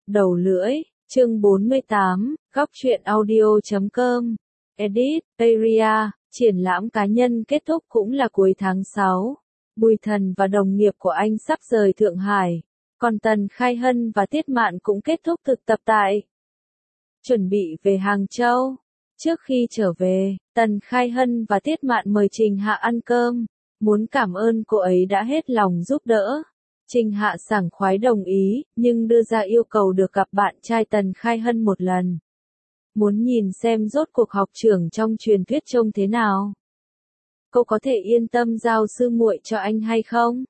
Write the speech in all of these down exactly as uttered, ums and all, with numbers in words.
Đầu lưỡi, chương bốn mươi tám, góc truyện audio chấm com, edit, area, triển lãm cá nhân kết thúc cũng là cuối tháng sáu. Bùi Thần và đồng nghiệp của anh sắp rời Thượng Hải, còn Tần Khai Hân và Tiết Mạn cũng kết thúc thực tập tại. Chuẩn bị về Hàng Châu. Trước khi trở về, Tần Khai Hân và Tiết Mạn mời Trình Hạ ăn cơm, muốn cảm ơn cô ấy đã hết lòng giúp đỡ. Trình Hạ sảng khoái đồng ý, nhưng đưa ra yêu cầu được gặp bạn trai Tần Khai Hân một lần. Muốn nhìn xem rốt cuộc học trưởng trong truyền thuyết trông thế nào. Cô có thể yên tâm giao sư muội cho anh hay không?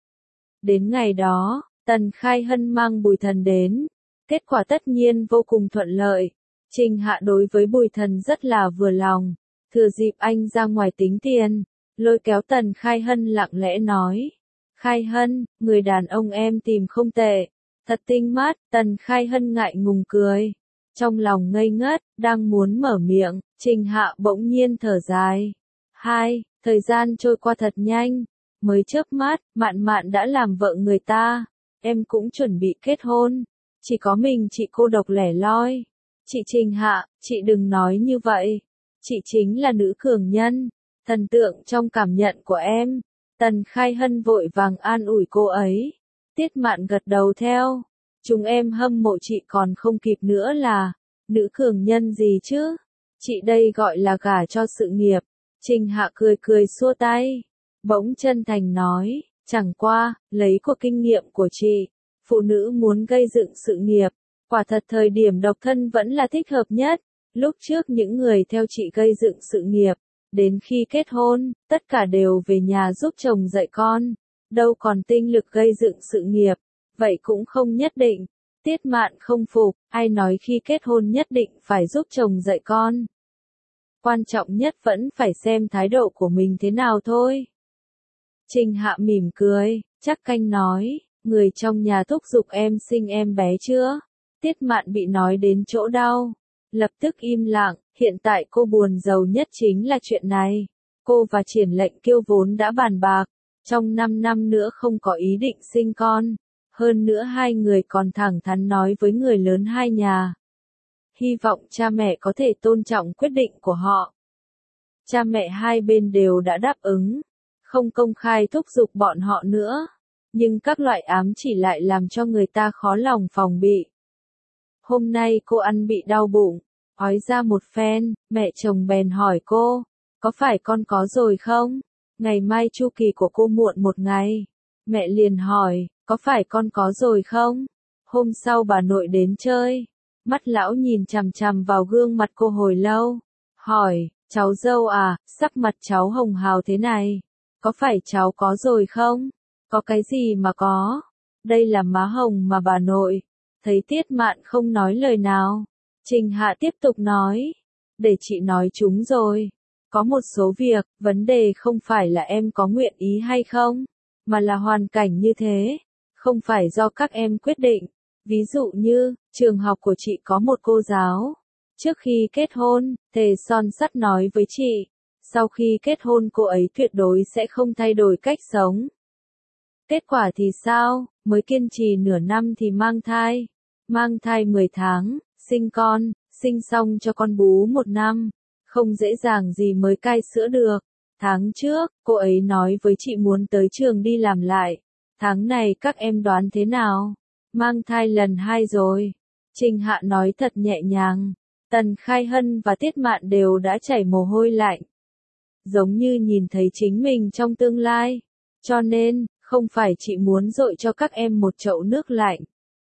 Đến ngày đó, Tần Khai Hân mang Bùi Thần đến. Kết quả tất nhiên vô cùng thuận lợi. Trình Hạ đối với Bùi Thần rất là vừa lòng. Thừa dịp anh ra ngoài tính tiền, lôi kéo Tần Khai Hân lặng lẽ nói. Khai Hân, người đàn ông em tìm không tệ. Thật tinh mắt. Tần Khai Hân ngại ngùng cười. Trong lòng ngây ngất, đang muốn mở miệng, Trình Hạ bỗng nhiên thở dài. Hai, thời gian trôi qua thật nhanh. Mới chớp mắt, Mạn Mạn đã làm vợ người ta. Em cũng chuẩn bị kết hôn. Chỉ có mình chị cô độc lẻ loi. Chị Trình Hạ, chị đừng nói như vậy. Chị chính là nữ cường nhân, thần tượng trong cảm nhận của em. Tần Khai Hân vội vàng an ủi cô ấy. Tiết Mạn gật đầu theo. Chúng em hâm mộ chị còn không kịp nữa là, nữ cường nhân gì chứ? Chị đây gọi là gả cho sự nghiệp. Trình Hạ cười cười xua tay. Bỗng chân thành nói, chẳng qua, lấy của kinh nghiệm của chị. Phụ nữ muốn gây dựng sự nghiệp, quả thật thời điểm độc thân vẫn là thích hợp nhất. Lúc trước những người theo chị gây dựng sự nghiệp, đến khi kết hôn, tất cả đều về nhà giúp chồng dạy con, đâu còn tinh lực gây dựng sự nghiệp, vậy cũng không nhất định. Tiết Mạn không phục, ai nói khi kết hôn nhất định phải giúp chồng dạy con. Quan trọng nhất vẫn phải xem thái độ của mình thế nào thôi. Trình Hạ mỉm cười, chắc canh nói. Người trong nhà thúc giục em sinh em bé chưa? Tiết Mạn bị nói đến chỗ đau. Lập tức im lặng, hiện tại cô buồn giàu nhất chính là chuyện này. Cô và Triển Lệnh Kiêu vốn đã bàn bạc, trong năm năm nữa không có ý định sinh con. Hơn nữa hai người còn thẳng thắn nói với người lớn hai nhà. Hy vọng cha mẹ có thể tôn trọng quyết định của họ. Cha mẹ hai bên đều đã đáp ứng, không công khai thúc giục bọn họ nữa. Nhưng các loại ám chỉ lại làm cho người ta khó lòng phòng bị. Hôm nay cô ăn bị đau bụng, ói ra một phen, mẹ chồng bèn hỏi cô, có phải con có rồi không? Ngày mai chu kỳ của cô muộn một ngày. Mẹ liền hỏi, có phải con có rồi không? Hôm sau bà nội đến chơi, mắt lão nhìn chằm chằm vào gương mặt cô hồi lâu, hỏi, cháu dâu à, sắc mặt cháu hồng hào thế này, có phải cháu có rồi không? Có cái gì mà có? Đây là má hồng mà bà nội. Thấy Tiết Mạn không nói lời nào, Trình Hạ tiếp tục nói. Để chị nói chúng rồi. Có một số việc, vấn đề không phải là em có nguyện ý hay không, mà là hoàn cảnh như thế. Không phải do các em quyết định. Ví dụ như, trường học của chị có một cô giáo. Trước khi kết hôn, thề son sắt nói với chị. Sau khi kết hôn cô ấy tuyệt đối sẽ không thay đổi cách sống. Kết quả thì sao, mới kiên trì nửa năm thì mang thai. Mang thai mười tháng, sinh con, sinh xong cho con bú một năm. Không dễ dàng gì mới cai sữa được. Tháng trước, cô ấy nói với chị muốn tới trường đi làm lại. Tháng này các em đoán thế nào? Mang thai lần hai rồi. Trình Hạ nói thật nhẹ nhàng. Tần Khai Hân và Tiết Mạn đều đã chảy mồ hôi lạnh. Giống như nhìn thấy chính mình trong tương lai. Cho nên, không phải chị muốn dội cho các em một chậu nước lạnh.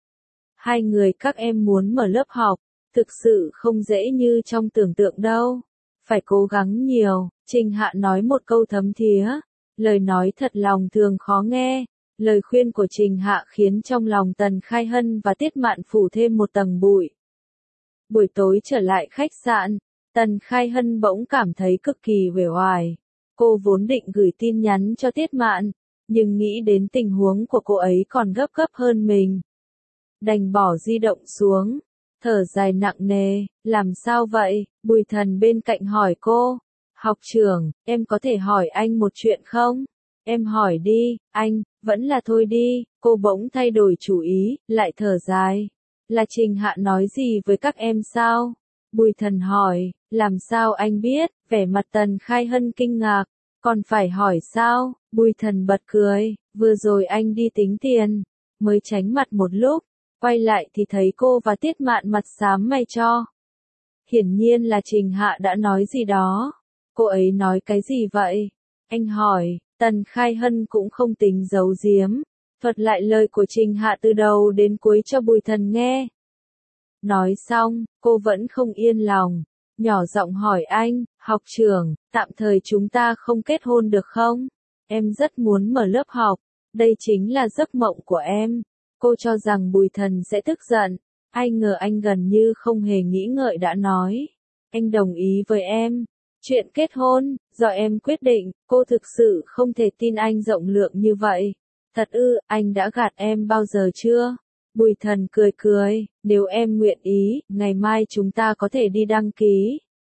Hai người các em muốn mở lớp học, thực sự không dễ như trong tưởng tượng đâu. Phải cố gắng nhiều. Trình Hạ nói một câu thấm thía. Lời nói thật lòng thường khó nghe. Lời khuyên của Trình Hạ khiến trong lòng Tần Khai Hân và Tiết Mạn phủ thêm một tầng bụi. Buổi tối trở lại khách sạn, Tần Khai Hân bỗng cảm thấy cực kỳ uể oải. Cô vốn định gửi tin nhắn cho Tiết Mạn, nhưng nghĩ đến tình huống của cô ấy còn gấp gấp hơn mình. Đành bỏ di động xuống, thở dài nặng nề, làm sao vậy? Bùi Thần bên cạnh hỏi cô. Học trưởng, em có thể hỏi anh một chuyện không? Em hỏi đi, anh, vẫn là thôi đi. Cô bỗng thay đổi chủ ý, lại thở dài. Là Trình Hạ nói gì với các em sao? Bùi Thần hỏi, làm sao anh biết? Vẻ mặt Tần Khai Hân kinh ngạc, còn phải hỏi sao? Bùi Thần bật cười, vừa rồi anh đi tính tiền, mới tránh mặt một lúc, quay lại thì thấy cô và Tiết Mạn mặt xám mày cho. Hiển nhiên là Trình Hạ đã nói gì đó. Cô ấy nói cái gì vậy? Anh hỏi, Tần Khai Hân cũng không tính giấu giếm, thuật lại lời của Trình Hạ từ đầu đến cuối cho Bùi Thần nghe. Nói xong, cô vẫn không yên lòng, nhỏ giọng hỏi anh, học trưởng, tạm thời chúng ta không kết hôn được không? Em rất muốn mở lớp học, đây chính là giấc mộng của em. Cô cho rằng Bùi Thần sẽ tức giận, ai ngờ anh gần như không hề nghĩ ngợi đã nói. Anh đồng ý với em. Chuyện kết hôn, do em quyết định, cô thực sự không thể tin anh rộng lượng như vậy. Thật ư, anh đã gạt em bao giờ chưa? Bùi Thần cười cười, nếu em nguyện ý, ngày mai chúng ta có thể đi đăng ký.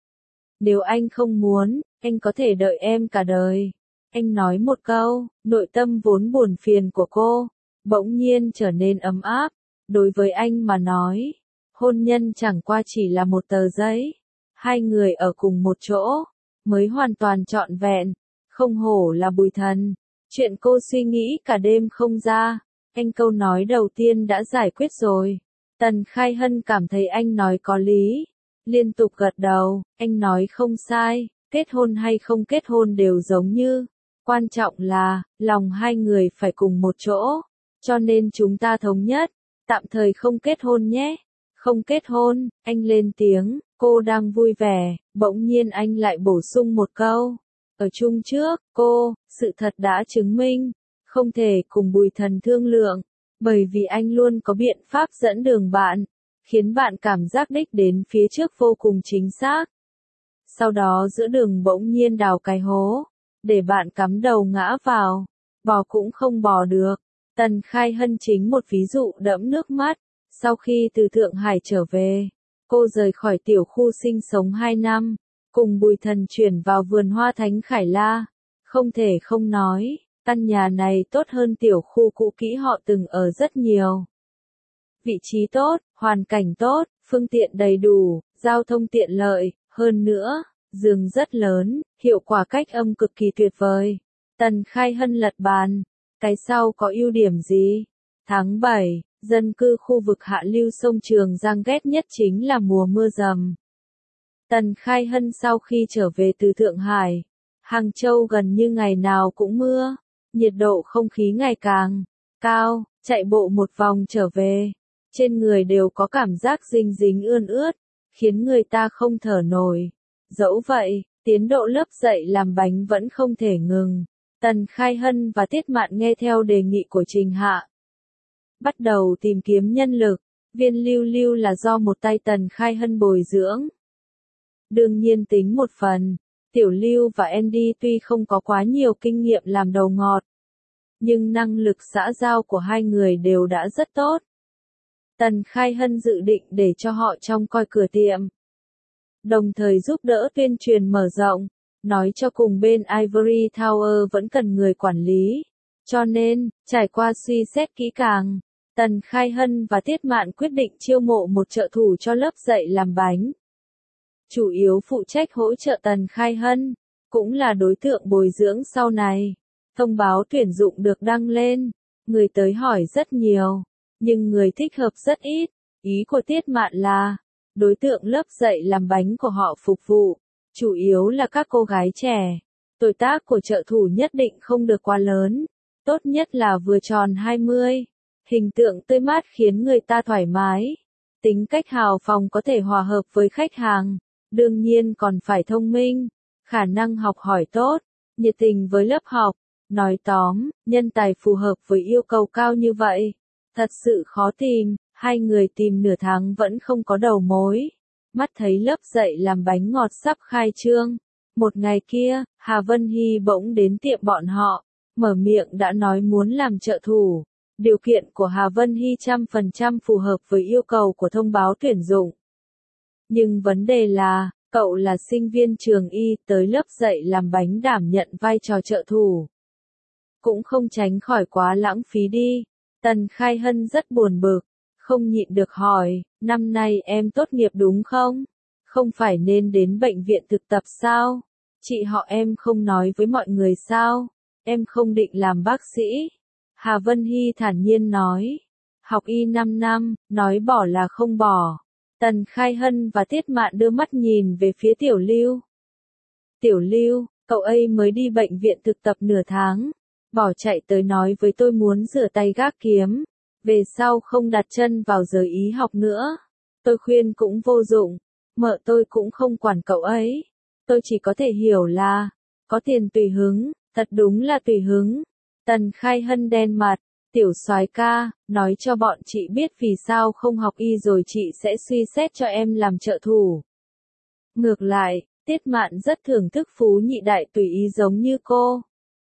Nếu anh không muốn, anh có thể đợi em cả đời. Anh nói một câu, nội tâm vốn buồn phiền của cô, bỗng nhiên trở nên ấm áp. Đối với anh mà nói, hôn nhân chẳng qua chỉ là một tờ giấy. Hai người ở cùng một chỗ, mới hoàn toàn trọn vẹn. Không hổ là Bùi Thần. Chuyện cô suy nghĩ cả đêm không ra. Anh câu nói đầu tiên đã giải quyết rồi. Tần Khai Hân cảm thấy anh nói có lý. Liên tục gật đầu, anh nói không sai, kết hôn hay không kết hôn đều giống như. Quan trọng là, lòng hai người phải cùng một chỗ. Cho nên chúng ta thống nhất, tạm thời không kết hôn nhé. Không kết hôn, anh lên tiếng, cô đang vui vẻ, bỗng nhiên anh lại bổ sung một câu. Ở chung trước, cô, sự thật đã chứng minh, không thể cùng Bùi Thần thương lượng, bởi vì anh luôn có biện pháp dẫn đường bạn, khiến bạn cảm giác đích đến phía trước vô cùng chính xác. Sau đó giữa đường bỗng nhiên đào cái hố, để bạn cắm đầu ngã vào, bò cũng không bò được. Tần Khai Hân chính một ví dụ đẫm nước mắt. Sau khi từ Thượng Hải trở về, cô rời khỏi tiểu khu sinh sống hai năm, cùng Bùi Thần chuyển vào vườn hoa Thánh Khải La. Không thể không nói, căn nhà này tốt hơn tiểu khu cũ kỹ họ từng ở rất nhiều. Vị trí tốt, hoàn cảnh tốt, phương tiện đầy đủ, giao thông tiện lợi, hơn nữa, giường rất lớn, hiệu quả cách âm cực kỳ tuyệt vời. Tần Khai Hân lật bàn, cái sau có ưu điểm gì? Tháng bảy, dân cư khu vực hạ lưu sông Trường Giang ghét nhất chính là mùa mưa dầm. Tần Khai Hân sau khi trở về từ Thượng Hải, Hàng Châu gần như ngày nào cũng mưa, nhiệt độ không khí ngày càng cao, chạy bộ một vòng trở về, trên người đều có cảm giác dinh dính ươn ướt, khiến người ta không thở nổi. Dẫu vậy, tiến độ lớp dạy làm bánh vẫn không thể ngừng. Tần Khai Hân và Tiết Mạn nghe theo đề nghị của Trình Hạ, bắt đầu tìm kiếm nhân lực. Viên Lưu Lưu là do một tay Tần Khai Hân bồi dưỡng. Đương nhiên tính một phần, Tiểu Lưu và Andy tuy không có quá nhiều kinh nghiệm làm đầu ngọt, nhưng năng lực xã giao của hai người đều đã rất tốt. Tần Khai Hân dự định để cho họ trông coi cửa tiệm, đồng thời giúp đỡ tuyên truyền mở rộng, nói cho cùng bên Ivory Tower vẫn cần người quản lý. Cho nên, trải qua suy xét kỹ càng, Tần Khai Hân và Tiết Mạn quyết định chiêu mộ một trợ thủ cho lớp dạy làm bánh. Chủ yếu phụ trách hỗ trợ Tần Khai Hân, cũng là đối tượng bồi dưỡng sau này. Thông báo tuyển dụng được đăng lên, người tới hỏi rất nhiều, nhưng người thích hợp rất ít. Ý của Tiết Mạn là, đối tượng lớp dạy làm bánh của họ phục vụ, chủ yếu là các cô gái trẻ. Tuổi tác của trợ thủ nhất định không được quá lớn, tốt nhất là vừa tròn hai mươi. Hình tượng tươi mát khiến người ta thoải mái. Tính cách hào phóng có thể hòa hợp với khách hàng. Đương nhiên còn phải thông minh, khả năng học hỏi tốt, nhiệt tình với lớp học. Nói tóm, nhân tài phù hợp với yêu cầu cao như vậy, thật sự khó tìm. Hai người tìm nửa tháng vẫn không có đầu mối. Mắt thấy lớp dạy làm bánh ngọt sắp khai trương. Một ngày kia, Hà Vân Hy bỗng đến tiệm bọn họ, mở miệng đã nói muốn làm trợ thủ. Điều kiện của Hà Vân Hy trăm phần trăm phù hợp với yêu cầu của thông báo tuyển dụng. Nhưng vấn đề là, cậu là sinh viên trường y tới lớp dạy làm bánh đảm nhận vai trò trợ thủ. Cũng không tránh khỏi quá lãng phí đi. Tần Khai Hân rất buồn bực, không nhịn được hỏi, năm nay em tốt nghiệp đúng không? Không phải nên đến bệnh viện thực tập sao? Chị họ em không nói với mọi người sao? Em không định làm bác sĩ. Hà Vân Hy thản nhiên nói. Học y năm năm, nói bỏ là không bỏ. Tần Khai Hân và Tiết Mạn đưa mắt nhìn về phía Tiểu Lưu. Tiểu Lưu, cậu ấy mới đi bệnh viện thực tập nửa tháng. Bỏ chạy tới nói với tôi muốn rửa tay gác kiếm. Về sau không đặt chân vào giới y học nữa. Tôi khuyên cũng vô dụng. Mợ tôi cũng không quản cậu ấy. Tôi chỉ có thể hiểu là, có tiền tùy hứng, thật đúng là tùy hứng. Tần Khai Hân đen mặt, tiểu soái ca, nói cho bọn chị biết vì sao không học y rồi chị sẽ suy xét cho em làm trợ thủ. Ngược lại, Tiết Mạn rất thưởng thức Phú Nhị Đại tùy ý giống như cô.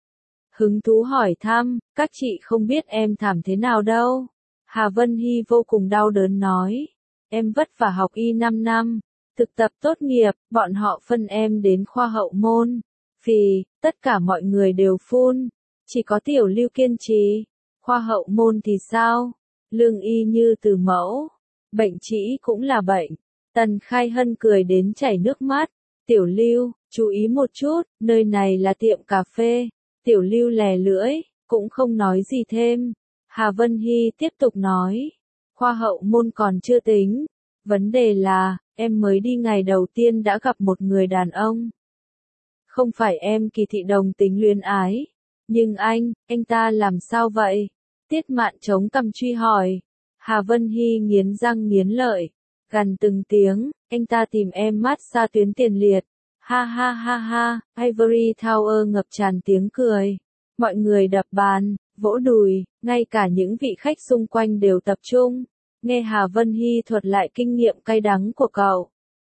Hứng thú hỏi thăm, các chị không biết em thảm thế nào đâu. Hà Vân Hy vô cùng đau đớn nói, em vất vả học y năm năm. Thực tập tốt nghiệp, bọn họ phân em đến khoa hậu môn. Vì, tất cả mọi người đều phun. Chỉ có Tiểu Lưu kiên trì. Khoa hậu môn thì sao? Lương y như từ mẫu. Bệnh trĩ cũng là bệnh. Tần Khai Hân cười đến chảy nước mắt. Tiểu Lưu, chú ý một chút, nơi này là tiệm cà phê. Tiểu Lưu lè lưỡi, cũng không nói gì thêm. Hà Vân Hy tiếp tục nói. Khoa hậu môn còn chưa tính. Vấn đề là, em mới đi ngày đầu tiên đã gặp một người đàn ông. Không phải em kỳ thị đồng tính luyến ái. Nhưng anh, anh ta làm sao vậy? Tiết Mạn chống cằm truy hỏi. Hà Vân Hy nghiến răng nghiến lợi. Gằn từng tiếng, anh ta tìm em mát xa tuyến tiền liệt. Ha ha ha ha, Ivory Tower ngập tràn tiếng cười. Mọi người đập bàn, vỗ đùi, ngay cả những vị khách xung quanh đều tập trung. Nghe Hà Vân Hy thuật lại kinh nghiệm cay đắng của cậu.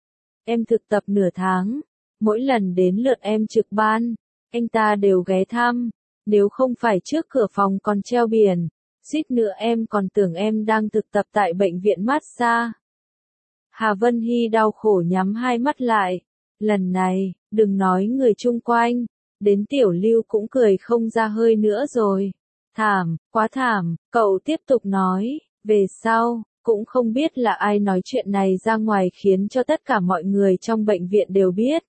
Em thực tập nửa tháng. Mỗi lần đến lượt em trực ban, anh ta đều ghé thăm. Nếu không phải trước cửa phòng còn treo biển, suýt nữa em còn tưởng em đang thực tập tại bệnh viện massage. Hà Vân Hy đau khổ nhắm hai mắt lại. Lần này, đừng nói người chung quanh, đến Tiểu Lưu cũng cười không ra hơi nữa rồi. Thảm, quá thảm, cậu tiếp tục nói, về sau, cũng không biết là ai nói chuyện này ra ngoài khiến cho tất cả mọi người trong bệnh viện đều biết.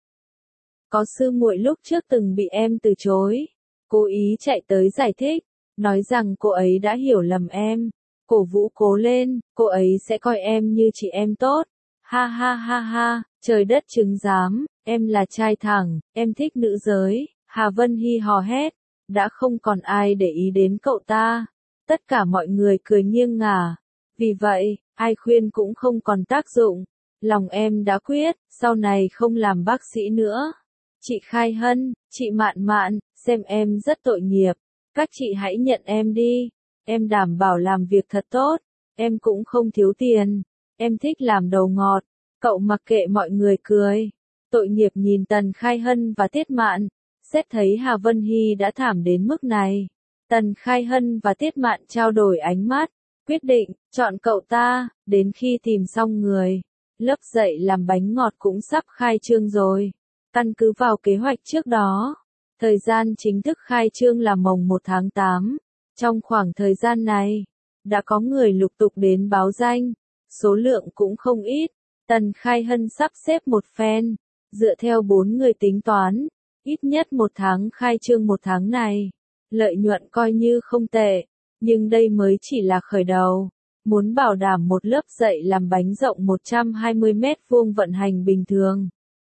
Có sư muội lúc trước từng bị em từ chối, cố ý chạy tới giải thích, nói rằng cô ấy đã hiểu lầm em, cổ vũ cố lên, cô ấy sẽ coi em như chị em tốt. Ha ha ha ha, trời đất chứng giám, em là trai thẳng, em thích nữ giới. Hà Vân Hy hò hét, đã không còn ai để ý đến cậu ta. Tất cả mọi người cười nghiêng ngả. Vì vậy, ai khuyên cũng không còn tác dụng. Lòng em đã quyết, sau này không làm bác sĩ nữa. Chị Khai Hân, chị Mạn Mạn, xem em rất tội nghiệp. Các chị hãy nhận em đi. Em đảm bảo làm việc thật tốt. Em cũng không thiếu tiền. Em thích làm đầu ngọt. Cậu mặc kệ mọi người cười. Tội nghiệp nhìn Tần Khai Hân và Tiết Mạn. Xét thấy Hà Vân Hy đã thảm đến mức này. Tần Khai Hân và Tiết Mạn trao đổi ánh mắt. Quyết định, chọn cậu ta, đến khi tìm xong người. Lớp dạy làm bánh ngọt cũng sắp khai trương rồi. Căn cứ vào kế hoạch trước đó. Thời gian chính thức khai trương là mồng một tháng tám. Trong khoảng thời gian này, đã có người lục tục đến báo danh. Số lượng cũng không ít. Tần Khai Hân sắp xếp một phen. Dựa theo bốn người tính toán. Ít nhất một tháng khai trương một tháng này. Lợi nhuận coi như không tệ. Nhưng đây mới chỉ là khởi đầu. Muốn bảo đảm một lớp dạy làm bánh rộng một trăm hai mươi mét vuông vận hành bình thường.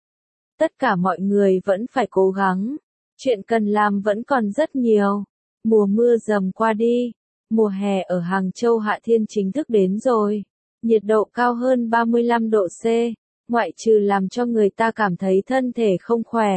Tất cả mọi người vẫn phải cố gắng. Chuyện cần làm vẫn còn rất nhiều. Mùa mưa dầm qua đi. Mùa hè ở Hàng Châu Hạ Thiên chính thức đến rồi. Nhiệt độ cao hơn ba mươi lăm độ C. Ngoại trừ làm cho người ta cảm thấy thân thể không khỏe.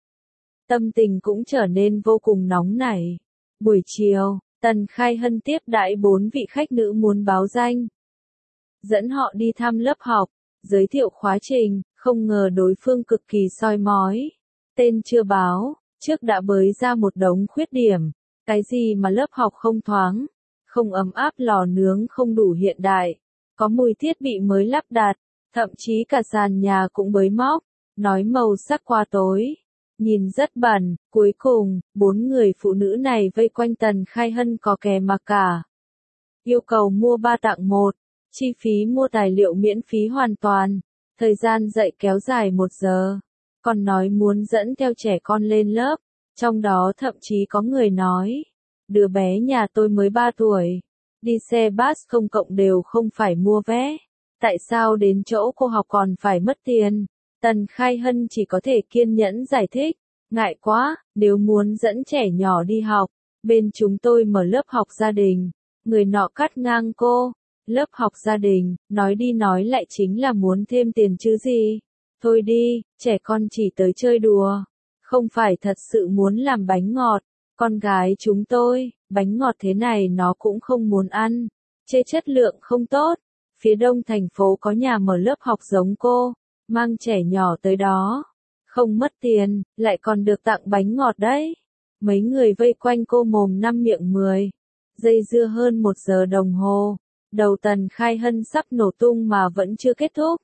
Tâm tình cũng trở nên vô cùng nóng nảy. Buổi chiều, Tần Khai Hân tiếp đãi bốn vị khách nữ muốn báo danh. Dẫn họ đi thăm lớp học, giới thiệu khóa trình, không ngờ đối phương cực kỳ soi mói. Tên chưa báo, trước đã bới ra một đống khuyết điểm. Cái gì mà lớp học không thoáng, không ấm áp, lò nướng không đủ hiện đại, có mùi thiết bị mới lắp đặt, thậm chí cả sàn nhà cũng bới móc, nói màu sắc quá tối. Nhìn rất bẩn, cuối cùng, bốn người phụ nữ này vây quanh Tần Khai Hân có kè mà cả. Yêu cầu mua ba tặng một, Chi phí mua tài liệu miễn phí hoàn toàn. Thời gian dạy kéo dài một giờ. Còn nói muốn dẫn theo trẻ con lên lớp. Trong đó thậm chí có người nói. Đứa bé nhà tôi mới ba tuổi. Đi xe bus công cộng đều không phải mua vé. Tại sao đến chỗ cô học còn phải mất tiền? Tần Khai Hân chỉ có thể kiên nhẫn giải thích. Ngại quá, nếu muốn dẫn trẻ nhỏ đi học. Bên chúng tôi mở lớp học gia đình. Người nọ cắt ngang cô. Lớp học gia đình, nói đi nói lại chính là muốn thêm tiền chứ gì. Thôi đi, trẻ con chỉ tới chơi đùa. Không phải thật sự muốn làm bánh ngọt. Con gái chúng tôi, bánh ngọt thế này nó cũng không muốn ăn. Chê chất lượng không tốt. Phía đông thành phố có nhà mở lớp học giống cô. Mang trẻ nhỏ tới đó. Không mất tiền, lại còn được tặng bánh ngọt đấy. Mấy người vây quanh cô mồm năm miệng mười. Dây dưa hơn một giờ đồng hồ. Đầu Tần Khai Hân sắp nổ tung mà vẫn chưa kết thúc.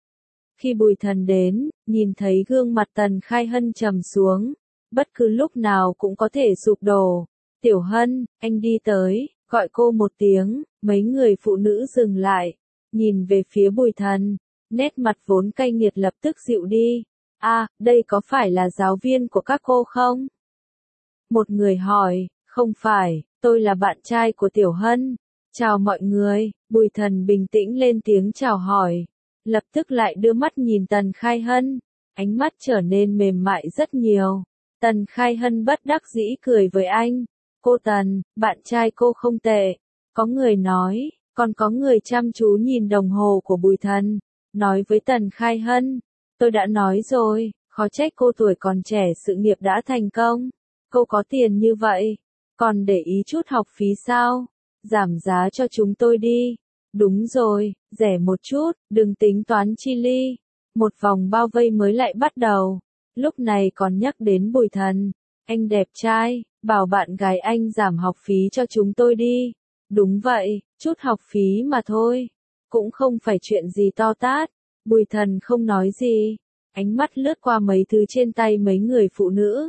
Khi Bùi Thần đến, nhìn thấy gương mặt Tần Khai Hân trầm xuống. Bất cứ lúc nào cũng có thể sụp đổ. Tiểu Hân, anh đi tới, gọi cô một tiếng, mấy người phụ nữ dừng lại. Nhìn về phía Bùi Thần, nét mặt vốn cay nghiệt lập tức dịu đi. À, đây có phải là giáo viên của các cô không? Một người hỏi, không phải, tôi là bạn trai của Tiểu Hân. Chào mọi người, Bùi Thần bình tĩnh lên tiếng chào hỏi. Lập tức lại đưa mắt nhìn Tần Khai Hân. Ánh mắt trở nên mềm mại rất nhiều. Tần Khai Hân bất đắc dĩ cười với anh. Cô Tần, bạn trai cô không tệ. Có người nói, còn có người chăm chú nhìn đồng hồ của Bùi Thần. Nói với Tần Khai Hân. Tôi đã nói rồi, khó trách cô tuổi còn trẻ sự nghiệp đã thành công. Cô có tiền như vậy. Còn để ý chút học phí sao? Giảm giá cho chúng tôi đi. Đúng rồi, rẻ một chút, đừng tính toán chi ly. Một vòng bao vây mới lại bắt đầu. Lúc này còn nhắc đến Bùi Thần. Anh đẹp trai, bảo bạn gái anh giảm học phí cho chúng tôi đi. Đúng vậy, chút học phí mà thôi. Cũng không phải chuyện gì to tát. Bùi Thần không nói gì. Ánh mắt lướt qua mấy thứ trên tay mấy người phụ nữ.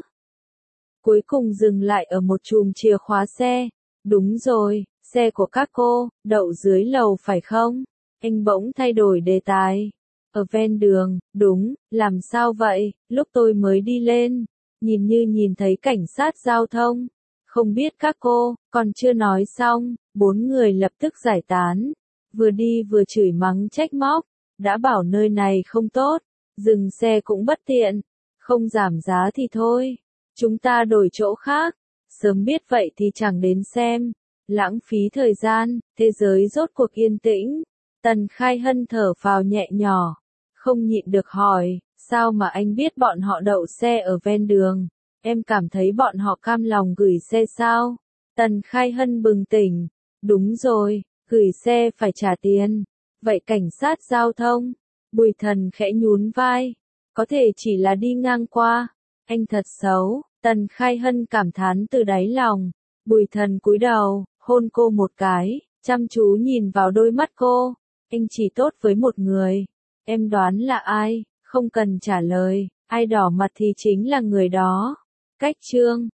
Cuối cùng dừng lại ở một chùm chìa khóa xe. Đúng rồi, xe của các cô, đậu dưới lầu phải không? Anh bỗng thay đổi đề tài. Ở ven đường, đúng, làm sao vậy, lúc tôi mới đi lên, nhìn như nhìn thấy cảnh sát giao thông. Không biết các cô, còn chưa nói xong, bốn người lập tức giải tán. Vừa đi vừa chửi mắng trách móc, đã bảo nơi này không tốt, dừng xe cũng bất tiện, không giảm giá thì thôi, chúng ta đổi chỗ khác. Sớm biết vậy thì chẳng đến xem. Lãng phí thời gian, thế giới rốt cuộc yên tĩnh. Tần Khai Hân thở phào nhẹ nhỏ. Không nhịn được hỏi, sao mà anh biết bọn họ đậu xe ở ven đường? Em cảm thấy bọn họ cam lòng gửi xe sao? Tần Khai Hân bừng tỉnh. Đúng rồi, gửi xe phải trả tiền. Vậy cảnh sát giao thông? Bùi Thần khẽ nhún vai. Có thể chỉ là đi ngang qua. Anh thật xấu. Tần Khai Hân cảm thán từ đáy lòng. Bùi Thần cúi đầu, hôn cô một cái, chăm chú nhìn vào đôi mắt cô. Anh chỉ tốt với một người. Em đoán là ai? Không cần trả lời. Ai đỏ mặt thì chính là người đó. Cách chương